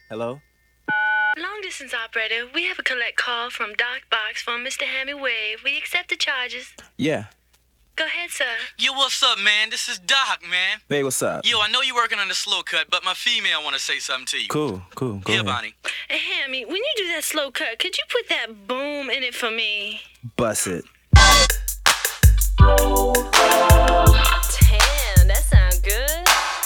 Hello? Long distance operator, we have a collect call from Doc Box from Mr. Hammy Wave. We accept the charges. Yeah. Go ahead, sir. Yo, what's up, man? This is Doc, man. Hey, what's up? Yo, I know you're working on the slow cut, but my female want to say something to you. Cool. Go Yeah, ahead. Bonnie. Hey, Hammy, when you do that slow cut, could you put that boom in it for me? Bust it. Damn, that sound good.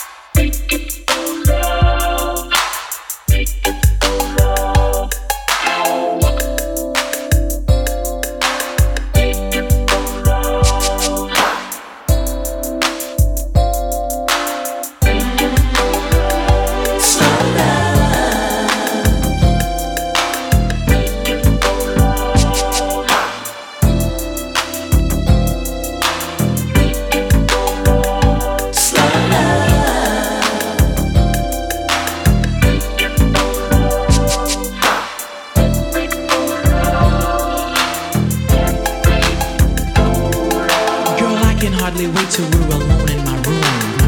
Hardly wait till we're alone in my room.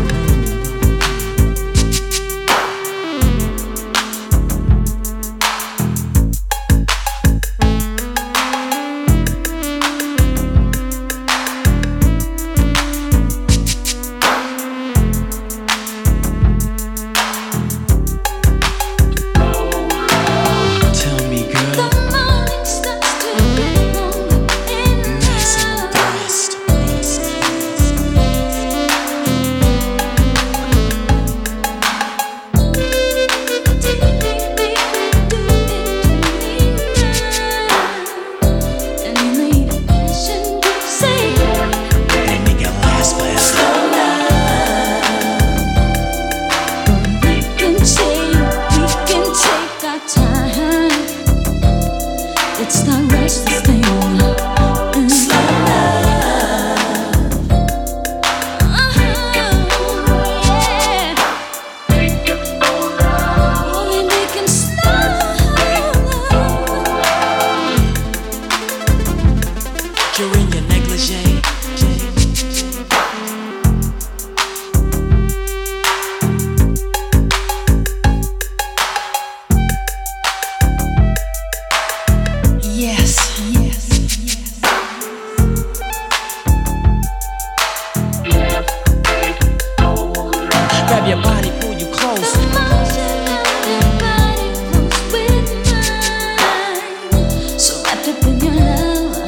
Tell me, girl. The morning starts to bloom in Nice and blessed. And make it last forever. It's the restless thing. Slow love. Yeah. Only making slow love. You're in your negligee. Yes. Grab your body, pull you close. The motion of your body flows with mine, so wrapped up in your love.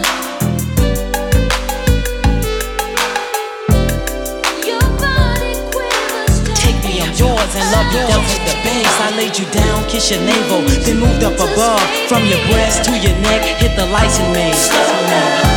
Your body quivers. Take me, I'm yours, and love you down to the base. I laid you down, kiss your navel, then moved up above. From your breast to your neck, hit the lights and made.